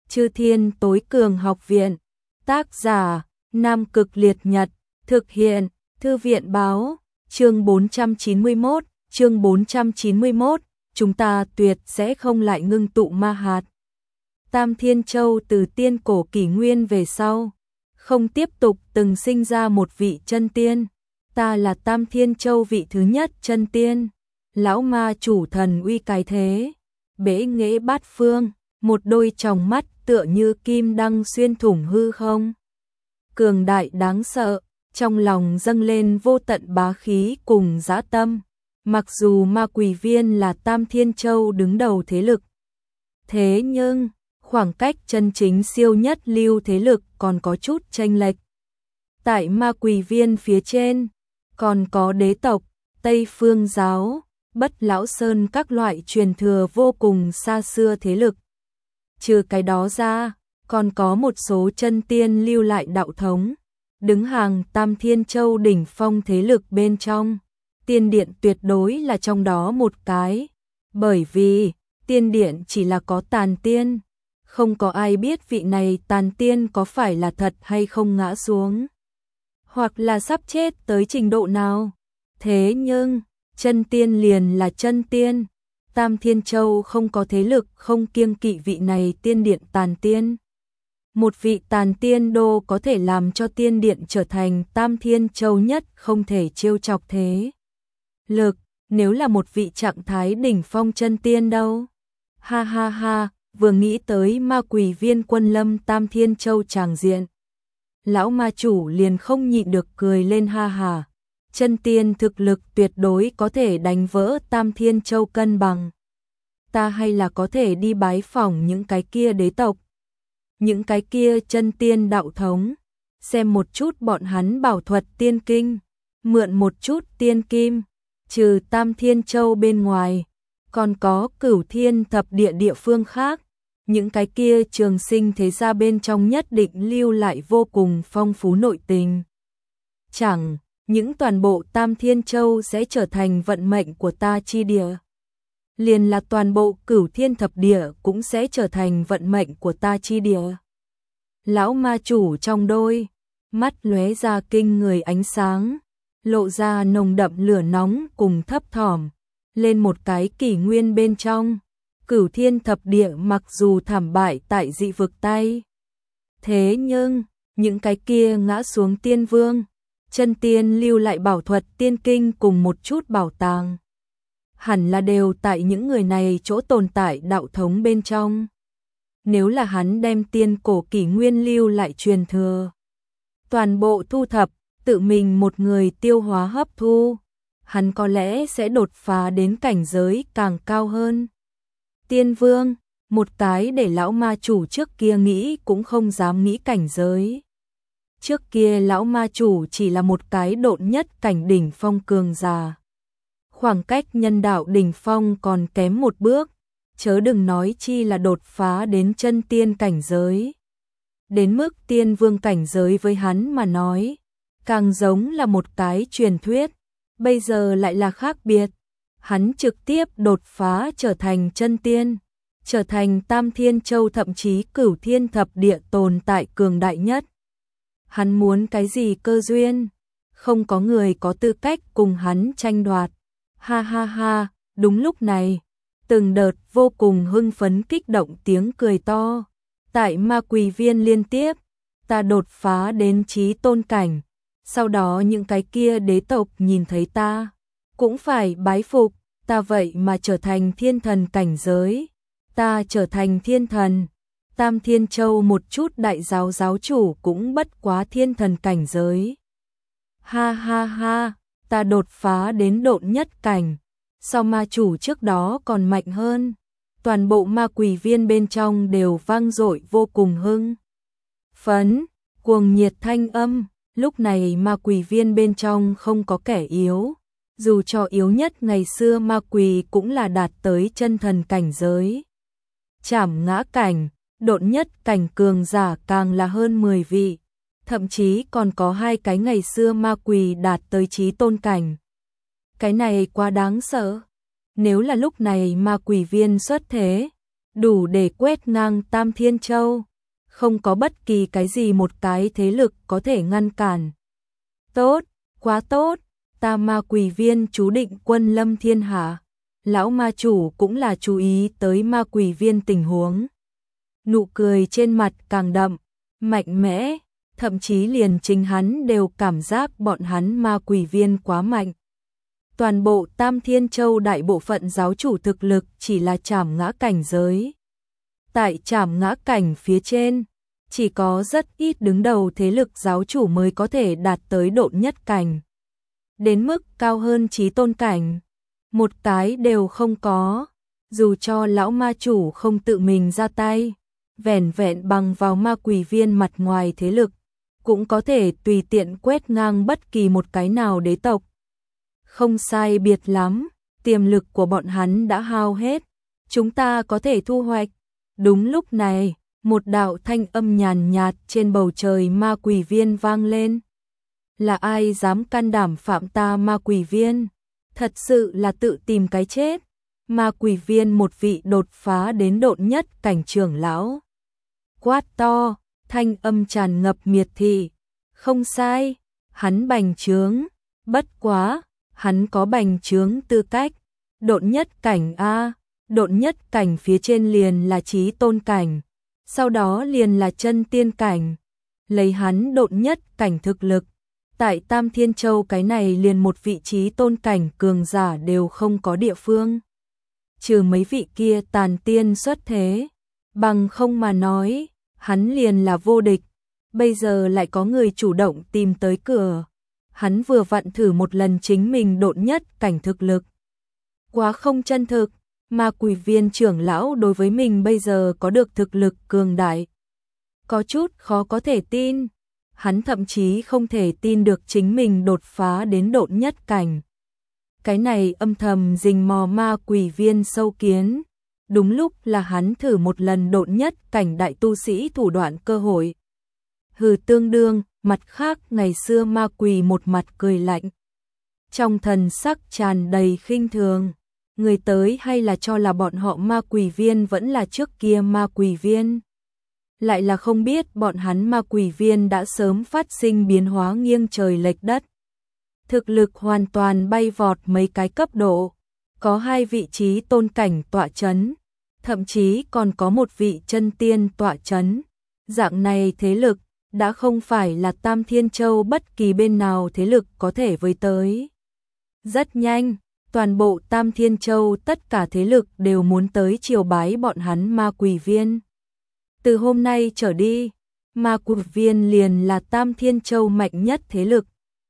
Chư Thiên Tối Cường Học Viện. Tác giả: Nam Cực Liệt Nhật. Thực hiện: Thư viện báo. Chương 491, chúng ta tuyệt sẽ không lại ngưng tụ ma hạt. Tam Thiên Châu từ tiên cổ kỷ nguyên về sau, không tiếp tục từng sinh ra một vị chân tiên. Ta là Tam Thiên Châu vị thứ nhất chân tiên. Lão ma chủ thần uy cái thế, bế nghệ bát phương, một đôi tròng mắt tựa như kim đăng xuyên thủng hư không. Cường đại đáng sợ, trong lòng dâng lên vô tận bá khí cùng dã tâm. Mặc dù Ma Quỷ Viên là Tam Thiên Châu đứng đầu thế lực, thế nhưng khoảng cách chân chính siêu nhất lưu thế lực còn có chút chênh lệch. Tại Ma Quỷ Viên phía trên, còn có đế tộc, Tây Phương Giáo, Bất Lão Sơn các loại truyền thừa vô cùng xa xưa thế lực. Trừ cái đó ra, còn có một số chân tiên lưu lại đạo thống, đứng hàng Tam Thiên Châu đỉnh phong thế lực bên trong. Tiên Điện tuyệt đối là trong đó một cái, bởi vì Tiên Điện chỉ là có tàn tiên, không có ai biết vị này tàn tiên có phải là thật hay không ngã xuống, hoặc là sắp chết tới trình độ nào. Thế nhưng, chân tiên liền là chân tiên, Tam Thiên Châu không có thế lực không kiêng kỵ vị này Tiên Điện tàn tiên. Một vị tàn tiên đô có thể làm cho Tiên Điện trở thành Tam Thiên Châu nhất không thể trêu chọc thế lực, nếu là một vị trạng thái đỉnh phong chân tiên đâu. Ha ha ha, vừa nghĩ tới Ma Quỷ Viên quân lâm Tam Thiên Châu tràng diện, lão ma chủ liền không nhịn được cười lên ha ha. Chân tiên thực lực tuyệt đối có thể đánh vỡ Tam Thiên Châu cân bằng. Ta hay là có thể đi bái phỏng những cái kia đế tộc, những cái kia chân tiên đạo thống, xem một chút bọn hắn bảo thuật tiên kinh, mượn một chút tiên kim. Trừ Tam Thiên Châu bên ngoài, còn có Cửu Thiên Thập Địa địa phương khác, những cái kia trường sinh thế gia bên trong nhất định lưu lại vô cùng phong phú nội tình. Chẳng những toàn bộ Tam Thiên Châu sẽ trở thành vận mệnh của ta chi địa, liền là toàn bộ Cửu Thiên Thập Địa cũng sẽ trở thành vận mệnh của ta chi địa. Lão ma chủ trong đôi mắt lóe ra kinh người ánh sáng, lộ ra nồng đậm lửa nóng cùng thấp thỏm. Lên một cái kỷ nguyên bên trong, Cửu Thiên Thập Địa mặc dù thảm bại tại dị vực tay, thế nhưng những cái kia ngã xuống tiên vương, chân tiên lưu lại bảo thuật tiên kinh cùng một chút bảo tàng, hẳn là đều tại những người này chỗ tồn tại đạo thống bên trong. Nếu là hắn đem tiên cổ kỷ nguyên lưu lại truyền thừa, toàn bộ thu thập, tự mình một người tiêu hóa hấp thu, hắn có lẽ sẽ đột phá đến cảnh giới càng cao hơn. Tiên vương, một cái để lão ma chủ trước kia nghĩ cũng không dám nghĩ cảnh giới. Trước kia lão ma chủ chỉ là một cái độn nhất cảnh đỉnh phong cường giả, khoảng cách nhân đạo đỉnh phong còn kém một bước, chớ đừng nói chi là đột phá đến chân tiên cảnh giới. Đến mức tiên vương cảnh giới với hắn mà nói, càng giống là một cái truyền thuyết, bây giờ lại là khác biệt. Hắn trực tiếp đột phá trở thành chân tiên, trở thành Tam Thiên Châu thậm chí Cửu Thiên Thập Địa tồn tại cường đại nhất. Hắn muốn cái gì cơ duyên, không có người có tư cách cùng hắn tranh đoạt. Ha ha ha, đúng lúc này, từng đợt vô cùng hưng phấn kích động tiếng cười to tại Ma Quỷ Viên liên tiếp. Ta đột phá đến chí tôn cảnh, sau đó những cái kia đế tộc nhìn thấy ta cũng phải bái phục, ta vậy mà trở thành thiên thần cảnh giới. Ta trở thành thiên thần, Tam Thiên Châu một chút đại giáo giáo chủ cũng bất quá thiên thần cảnh giới. Ha ha ha, ta đột phá đến độn nhất cảnh, so ma chủ trước đó còn mạnh hơn. Toàn bộ Ma Quỷ Viên bên trong đều vang dội vô cùng hưng phấn, cuồng nhiệt thanh âm. Lúc này Ma Quỷ Viên bên trong không có kẻ yếu, dù cho yếu nhất ngày xưa ma quỷ cũng là đạt tới chân thần cảnh giới. Trảm ngã cảnh, độn nhất cảnh cường giả càng là hơn 10 vị, thậm chí còn có 2 cái ngày xưa ma quỷ đạt tới chí tôn cảnh. Cái này quá đáng sợ. Nếu là lúc này Ma Quỷ Viên xuất thế, đủ để quét ngang Tam Thiên Châu, không có bất kỳ cái gì một cái thế lực có thể ngăn cản. Tốt, quá tốt, ta Ma Quỷ Viên chú định quân lâm thiên hạ. Lão ma chủ cũng là chú ý tới Ma Quỷ Viên tình huống. Nụ cười trên mặt càng đậm, mạnh mẽ, thậm chí liền chính hắn đều cảm giác bọn hắn Ma Quỷ Viên quá mạnh. Toàn bộ Tam Thiên Châu đại bộ phận giáo chủ thực lực chỉ là trảm ngã cảnh giới. Tại trảm ngã cảnh phía trên, chỉ có rất ít đứng đầu thế lực giáo chủ mới có thể đạt tới độn nhất cảnh. Đến mức cao hơn chí tôn cảnh, một cái đều không có. Dù cho lão ma chủ không tự mình ra tay, vẻn vẹn bằng vào Ma Quỷ Viên mặt ngoài thế lực, cũng có thể tùy tiện quét ngang bất kỳ một cái nào đế tộc. Không sai biệt lắm, tiềm lực của bọn hắn đã hao hết, chúng ta có thể thu hoạch. Đúng lúc này, một đạo thanh âm nhàn nhạt trên bầu trời Ma Quỷ Viên vang lên. Là ai dám can đảm phạm ta Ma Quỷ Viên? Thật sự là tự tìm cái chết. Ma Quỷ Viên một vị đột phá đến độn nhất cảnh trưởng lão. Quát to, thanh âm tràn ngập miệt thị. Không sai, hắn bành trướng, bất quá, hắn có bành trướng tư cách. Độn nhất cảnh a, độn nhất cảnh phía trên liền là chí tôn cảnh, sau đó liền là chân tiên cảnh. Lấy hắn độn nhất cảnh thực lực, tại Tam Thiên Châu cái này liền một vị trí tôn cảnh cường giả đều không có địa phương. Trừ mấy vị kia tàn tiên xuất thế, bằng không mà nói, hắn liền là vô địch. Bây giờ lại có người chủ động tìm tới cửa. Hắn vừa vặn thử một lần chính mình độn nhất cảnh thực lực. Quá không chân thực, Ma Quỷ Viên trưởng lão đối với mình bây giờ có được thực lực cường đại. Có chút khó có thể tin. Hắn thậm chí không thể tin được chính mình đột phá đến độn nhất cảnh. Cái này âm thầm rình mò Ma Quỷ Viên sâu kiến. Đúng lúc là hắn thử một lần độn nhất cảnh đại tu sĩ thủ đoạn cơ hội. Hừ tương đương, mặt khác ngày xưa Ma Quỷ một mặt cười lạnh. Trong thần sắc tràn đầy khinh thường. Người tới hay là cho là bọn họ Ma Quỷ Viên vẫn là trước kia Ma Quỷ Viên. Lại là không biết bọn hắn Ma Quỷ Viên đã sớm phát sinh biến hóa nghiêng trời lệch đất. Thực lực hoàn toàn bay vọt mấy cái cấp độ. Có 2 vị trí tôn cảnh tọa chấn, thậm chí còn có một vị chân tiên tọa chấn. Dạng này thế lực đã không phải là Tam Thiên Châu bất kỳ bên nào thế lực có thể với tới. Rất nhanh, toàn bộ Tam Thiên Châu tất cả thế lực đều muốn tới triều bái bọn hắn Ma Quỷ Viên. Từ hôm nay trở đi, Ma Quỷ Viên liền là Tam Thiên Châu mạnh nhất thế lực.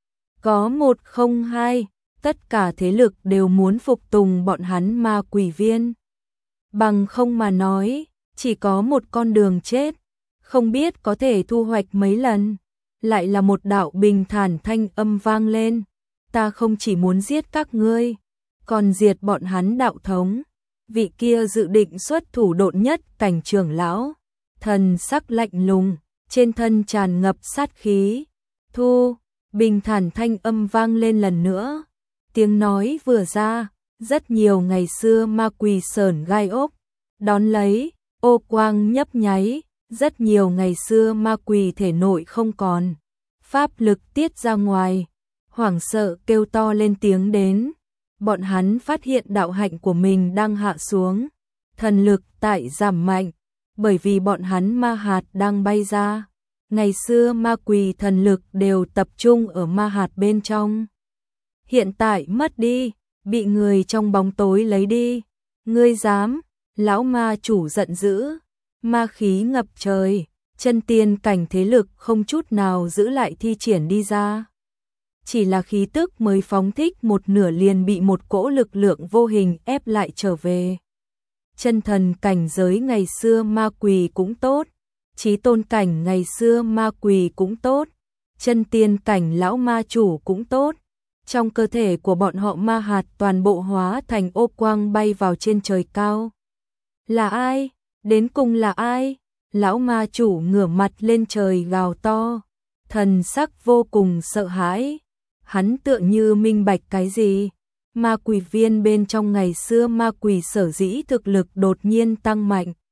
Có 1 không 2, tất cả thế lực đều muốn phục tùng bọn hắn Ma Quỷ Viên. Bằng không mà nói, chỉ có một con đường chết, không biết có thể thu hoạch mấy lần. Lại là một đạo bình thản thanh âm vang lên. Ta không chỉ muốn giết các ngươi, còn diệt bọn hắn đạo thống. Vị kia dự định xuất thủ độn nhất cảnh trưởng lão, thần sắc lạnh lùng, trên thân tràn ngập sát khí. Thu, bình thản thanh âm vang lên lần nữa. Tiếng nói vừa ra, rất nhiều ngày xưa Ma Quỷ sởn gai ốc. Đón lấy, ô quang nhấp nháy, rất nhiều ngày xưa Ma Quỷ thể nội không còn. Pháp lực tiết ra ngoài, hoảng sợ kêu to lên tiếng đến. Bọn hắn phát hiện đạo hạnh của mình đang hạ xuống, thần lực tại giảm mạnh, bởi vì bọn hắn ma hạt đang bay ra. Ngày xưa Ma Quỷ thần lực đều tập trung ở ma hạt bên trong. Hiện tại mất đi, bị người trong bóng tối lấy đi. Ngươi dám? Lão ma chủ giận dữ, ma khí ngập trời, chân tiên cảnh thế lực không chút nào giữ lại thi triển đi ra. Chỉ là khí tức mới phóng thích một nửa liền bị một cỗ lực lượng vô hình ép lại trở về. Chân thần cảnh giới ngày xưa Ma Quỷ cũng tốt, chí tôn cảnh ngày xưa Ma Quỷ cũng tốt, chân tiên cảnh lão ma chủ cũng tốt. Trong cơ thể của bọn họ ma hạt toàn bộ hóa thành ô quang bay vào trên trời cao. Là ai? Đến cùng là ai? Lão ma chủ ngửa mặt lên trời gào to, thần sắc vô cùng sợ hãi. Hắn tựa như minh bạch cái gì? Ma Quỷ Viên bên trong ngày xưa Ma Quỷ sở dĩ thực lực đột nhiên tăng mạnh,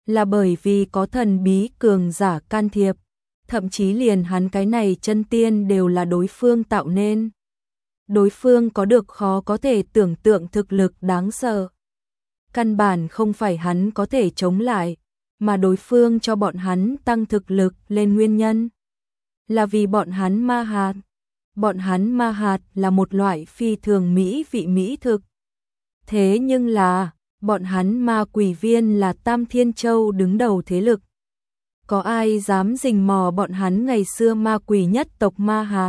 là bởi vì có thần bí cường giả can thiệp, thậm chí liền hắn cái này chân tiên đều là đối phương tạo nên. Đối phương có được khó có thể tưởng tượng thực lực đáng sợ. Căn bản không phải hắn có thể chống lại, mà đối phương cho bọn hắn tăng thực lực lên nguyên nhân là vì bọn hắn ma hạt. Bọn hắn ma hạt là một loại phi thường mỹ vị mỹ thực. Thế nhưng là, bọn hắn ma quỷ viên là Tam Thiên Châu đứng đầu thế lực. Có ai dám rình mò bọn hắn ngày xưa ma quỷ nhất tộc ma hạt?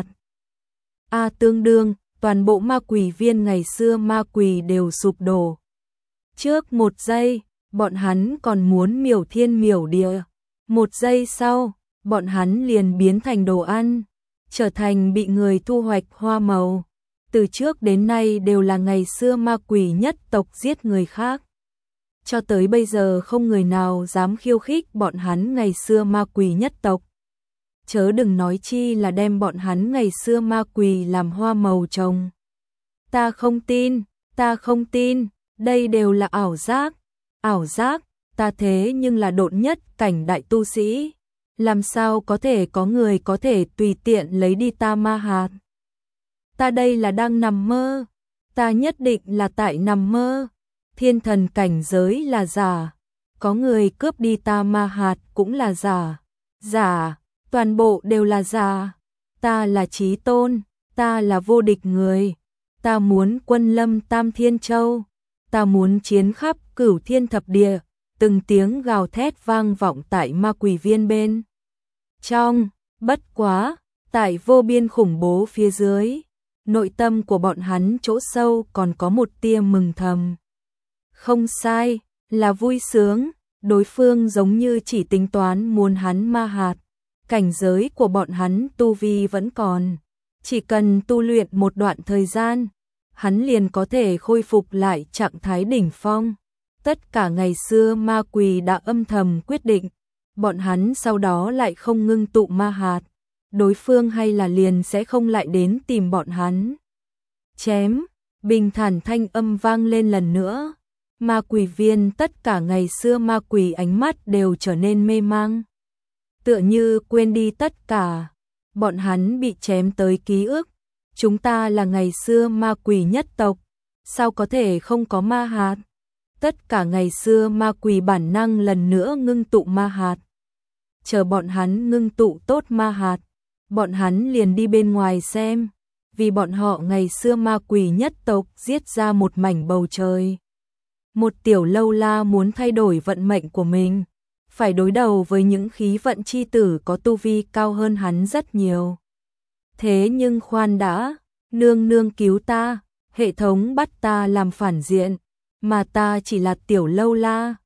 Tương đương, toàn bộ ma quỷ viên ngày xưa ma quỷ đều sụp đổ. Trước một giây, bọn hắn còn muốn miểu thiên miểu địa. Một giây sau, bọn hắn liền biến thành đồ ăn, trở thành bị người thu hoạch hoa màu. Từ trước đến nay đều là ngày xưa ma quỷ nhất tộc giết người khác. Cho tới bây giờ không người nào dám khiêu khích bọn hắn ngày xưa ma quỷ nhất tộc. Chớ đừng nói chi là đem bọn hắn ngày xưa ma quỷ làm hoa màu trồng. Ta không tin, đây đều là ảo giác, ta thế nhưng là độn nhất cảnh đại tu sĩ. Làm sao có thể có người có thể tùy tiện lấy đi ta ma hạt? Ta đây là đang nằm mơ, ta nhất định là tại nằm mơ. Thiên thần cảnh giới là giả, có người cướp đi ta ma hạt cũng là giả, toàn bộ đều là giả. Ta là chí tôn, ta là vô địch người, ta muốn quân lâm Tam Thiên Châu, ta muốn chiến khắp cửu thiên thập địa. Từng tiếng gào thét vang vọng tại ma quỷ viên bên trong, bất quá, tại vô biên khủng bố phía dưới, nội tâm của bọn hắn chỗ sâu còn có một tia mừng thầm. Không sai, là vui sướng, đối phương giống như chỉ tính toán muốn hắn ma hạt, cảnh giới của bọn hắn tu vi vẫn còn, chỉ cần tu luyện một đoạn thời gian, hắn liền có thể khôi phục lại trạng thái đỉnh phong. Tất cả ngày xưa ma quỷ đã âm thầm quyết định, bọn hắn sau đó lại không ngưng tụ ma hạt, đối phương hay là liền sẽ không lại đến tìm bọn hắn. Chém, bình thản thanh âm vang lên lần nữa. Ma quỷ viên tất cả ngày xưa ma quỷ ánh mắt đều trở nên mê mang. Tựa như quên đi tất cả, bọn hắn bị chém tới ký ức. Chúng ta là ngày xưa ma quỷ nhất tộc, sao có thể không có ma hạt? Tất cả ngày xưa ma quỷ bản năng lần nữa ngưng tụ ma hạt. Chờ bọn hắn ngưng tụ tốt ma hạt, bọn hắn liền đi bên ngoài xem, vì bọn họ ngày xưa ma quỷ nhất tộc giết ra một mảnh bầu trời. Một tiểu lâu la muốn thay đổi vận mệnh của mình, phải đối đầu với những khí vận chi tử có tu vi cao hơn hắn rất nhiều. Thế nhưng khoan đã, nương nương cứu ta, hệ thống bắt ta làm phản diện, mà ta chỉ là tiểu lâu la,